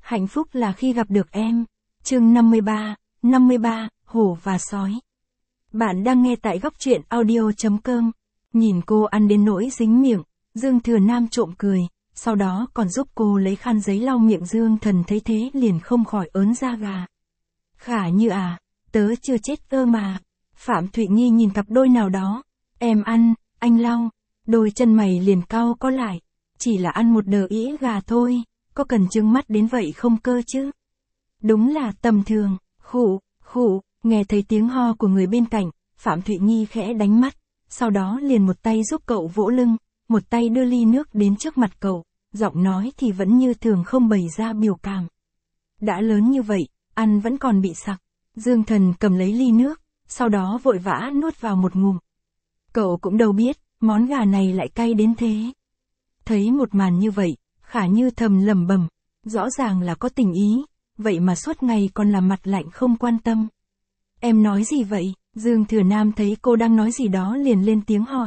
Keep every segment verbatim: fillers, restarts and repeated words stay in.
Hạnh phúc là khi gặp được em. Chương năm mươi ba, năm mươi ba, hổ và sói. Bạn đang nghe tại góc truyện audio chấm com. Nhìn cô ăn đến nỗi dính miệng, Dương Thừa Nam trộm cười, sau đó còn giúp cô lấy khăn giấy lau miệng. Dương Thần thấy thế liền không khỏi ớn da gà. Khả Như à, tớ chưa chết cơ mà. Phạm Thụy Nghi nhìn cặp đôi nào đó. Em ăn, anh lau. Đôi chân mày liền cau có lại. Chỉ là ăn một đờ ĩa gà thôi, có cần trừng mắt đến vậy không cơ chứ? Đúng là tầm thường. Khụ, khụ, nghe thấy tiếng ho của người bên cạnh, Phạm Thụy Nghi khẽ đánh mắt, sau đó liền một tay giúp cậu vỗ lưng, một tay đưa ly nước đến trước mặt cậu, giọng nói thì vẫn như thường không bày ra biểu cảm. Đã lớn như vậy, ăn vẫn còn bị sặc. Dương Thần cầm lấy ly nước, sau đó vội vã nuốt vào một ngụm. Cậu cũng đâu biết, món gà này lại cay đến thế. Thấy một màn như vậy, Khả Như thầm lẩm bẩm, rõ ràng là có tình ý, vậy mà suốt ngày còn làm mặt lạnh không quan tâm. Em nói gì vậy? Dương Thừa Nam thấy cô đang nói gì đó liền lên tiếng hỏi.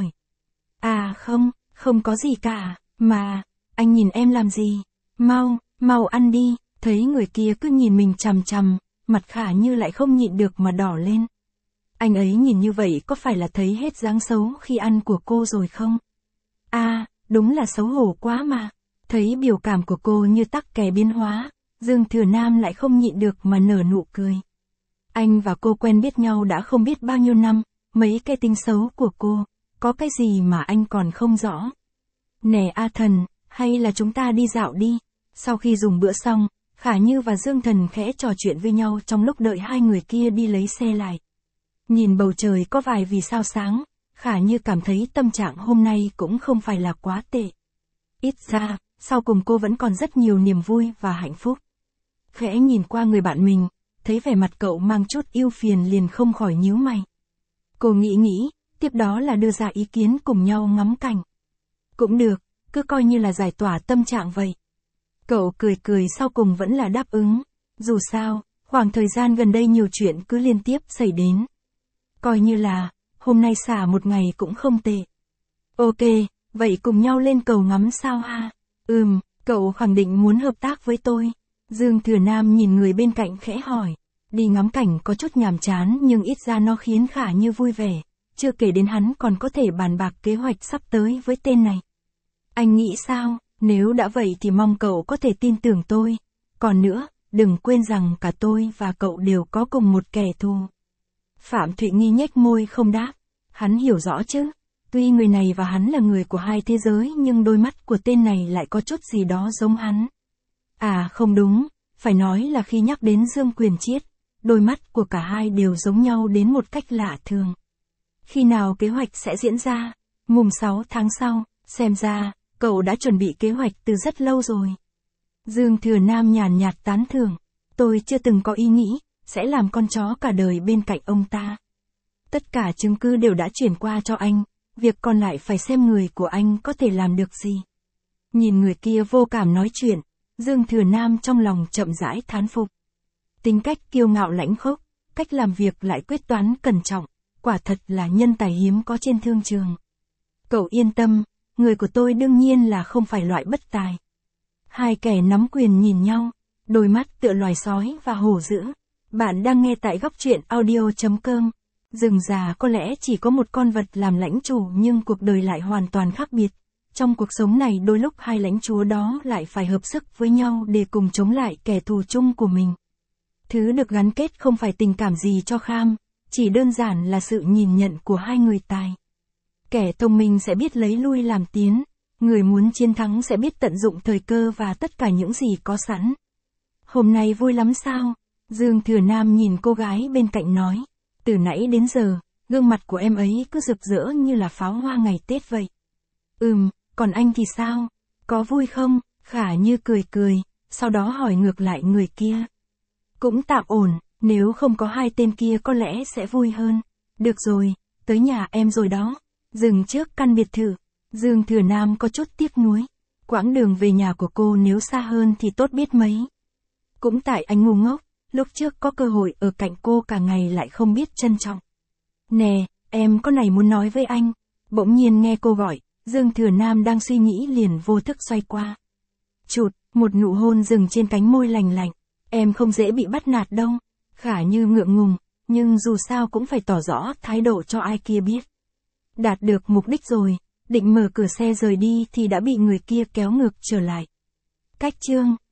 À không, không có gì cả, mà, anh nhìn em làm gì? Mau, mau ăn đi. Thấy người kia cứ nhìn mình chằm chằm, mặt Khả Như lại không nhịn được mà đỏ lên. Anh ấy nhìn như vậy có phải là thấy hết dáng xấu khi ăn của cô rồi không? À, đúng là xấu hổ quá mà. Thấy biểu cảm của cô như tắc kè biến hóa, Dương Thừa Nam lại không nhịn được mà nở nụ cười. Anh và cô quen biết nhau đã không biết bao nhiêu năm, mấy cái tính xấu của cô, có cái gì mà anh còn không rõ. Nè A Thần, hay là chúng ta đi dạo đi. Sau khi dùng bữa xong, Khả Như và Dương Thần khẽ trò chuyện với nhau trong lúc đợi hai người kia đi lấy xe lại. Nhìn bầu trời có vài vì sao sáng, Khả Như cảm thấy tâm trạng hôm nay cũng không phải là quá tệ. Ít ra, sau cùng cô vẫn còn rất nhiều niềm vui và hạnh phúc. Khẽ nhìn qua người bạn mình, thấy vẻ mặt cậu mang chút ưu phiền liền không khỏi nhíu mày. Cô nghĩ nghĩ, tiếp đó là đưa ra ý kiến cùng nhau ngắm cảnh. Cũng được, cứ coi như là giải tỏa tâm trạng vậy. Cậu cười cười sau cùng vẫn là đáp ứng. Dù sao, khoảng thời gian gần đây nhiều chuyện cứ liên tiếp xảy đến. Coi như là, hôm nay xả một ngày cũng không tệ. Ok, vậy cùng nhau lên cầu ngắm sao ha? Ừm, cậu khẳng định muốn hợp tác với tôi. Dương Thừa Nam nhìn người bên cạnh khẽ hỏi. Đi ngắm cảnh có chút nhàm chán nhưng ít ra nó khiến Khả Như vui vẻ. Chưa kể đến hắn còn có thể bàn bạc kế hoạch sắp tới với tên này. Anh nghĩ sao? Nếu đã vậy thì mong cậu có thể tin tưởng tôi. Còn nữa, đừng quên rằng cả tôi và cậu đều có cùng một kẻ thù. Phạm Thụy Nghi nhếch môi không đáp. Hắn hiểu rõ chứ. Tuy người này và hắn là người của hai thế giới nhưng đôi mắt của tên này lại có chút gì đó giống hắn. À không đúng, phải nói là khi nhắc đến Dương Quyền Chiết, đôi mắt của cả hai đều giống nhau đến một cách lạ thường. Khi nào kế hoạch sẽ diễn ra? Mùng sáu tháng sau, xem ra, cậu đã chuẩn bị kế hoạch từ rất lâu rồi. Dương Thừa Nam nhàn nhạt tán thưởng, tôi chưa từng có ý nghĩ, sẽ làm con chó cả đời bên cạnh ông ta. Tất cả chứng cứ đều đã chuyển qua cho anh, việc còn lại phải xem người của anh có thể làm được gì. Nhìn người kia vô cảm nói chuyện, Dương Thừa Nam trong lòng chậm rãi thán phục. Tính cách kiêu ngạo lãnh khốc, cách làm việc lại quyết toán cẩn trọng, quả thật là nhân tài hiếm có trên thương trường. Cậu yên tâm, người của tôi đương nhiên là không phải loại bất tài. Hai kẻ nắm quyền nhìn nhau, đôi mắt tựa loài sói và hổ dữ. Bạn đang nghe tại góc truyện audio chấm com. Rừng già có lẽ chỉ có một con vật làm lãnh chủ nhưng cuộc đời lại hoàn toàn khác biệt. Trong cuộc sống này đôi lúc hai lãnh chúa đó lại phải hợp sức với nhau để cùng chống lại kẻ thù chung của mình. Thứ được gắn kết không phải tình cảm gì cho kham, chỉ đơn giản là sự nhìn nhận của hai người tài. Kẻ thông minh sẽ biết lấy lui làm tiến, người muốn chiến thắng sẽ biết tận dụng thời cơ và tất cả những gì có sẵn. Hôm nay vui lắm sao? Dương Thừa Nam nhìn cô gái bên cạnh nói. Từ nãy đến giờ, gương mặt của em ấy cứ rực rỡ như là pháo hoa ngày Tết vậy. Ừm, còn anh thì sao? Có vui không? Khả Như cười cười, sau đó hỏi ngược lại người kia. Cũng tạm ổn, nếu không có hai tên kia có lẽ sẽ vui hơn. Được rồi, tới nhà em rồi đó. Dừng trước căn biệt thự, Dương Thừa Nam có chút tiếc nuối. Quãng đường về nhà của cô nếu xa hơn thì tốt biết mấy. Cũng tại anh ngu ngốc, lúc trước có cơ hội ở cạnh cô cả ngày lại không biết trân trọng. Nè, em có này muốn nói với anh. Bỗng nhiên nghe cô gọi, Dương Thừa Nam đang suy nghĩ liền vô thức xoay qua. Chụt, một nụ hôn dừng trên cánh môi lành lạnh. Em không dễ bị bắt nạt đâu. Khả Như ngượng ngùng, nhưng dù sao cũng phải tỏ rõ thái độ cho ai kia biết. Đạt được mục đích rồi, định mở cửa xe rời đi thì đã bị người kia kéo ngược trở lại. Cách chương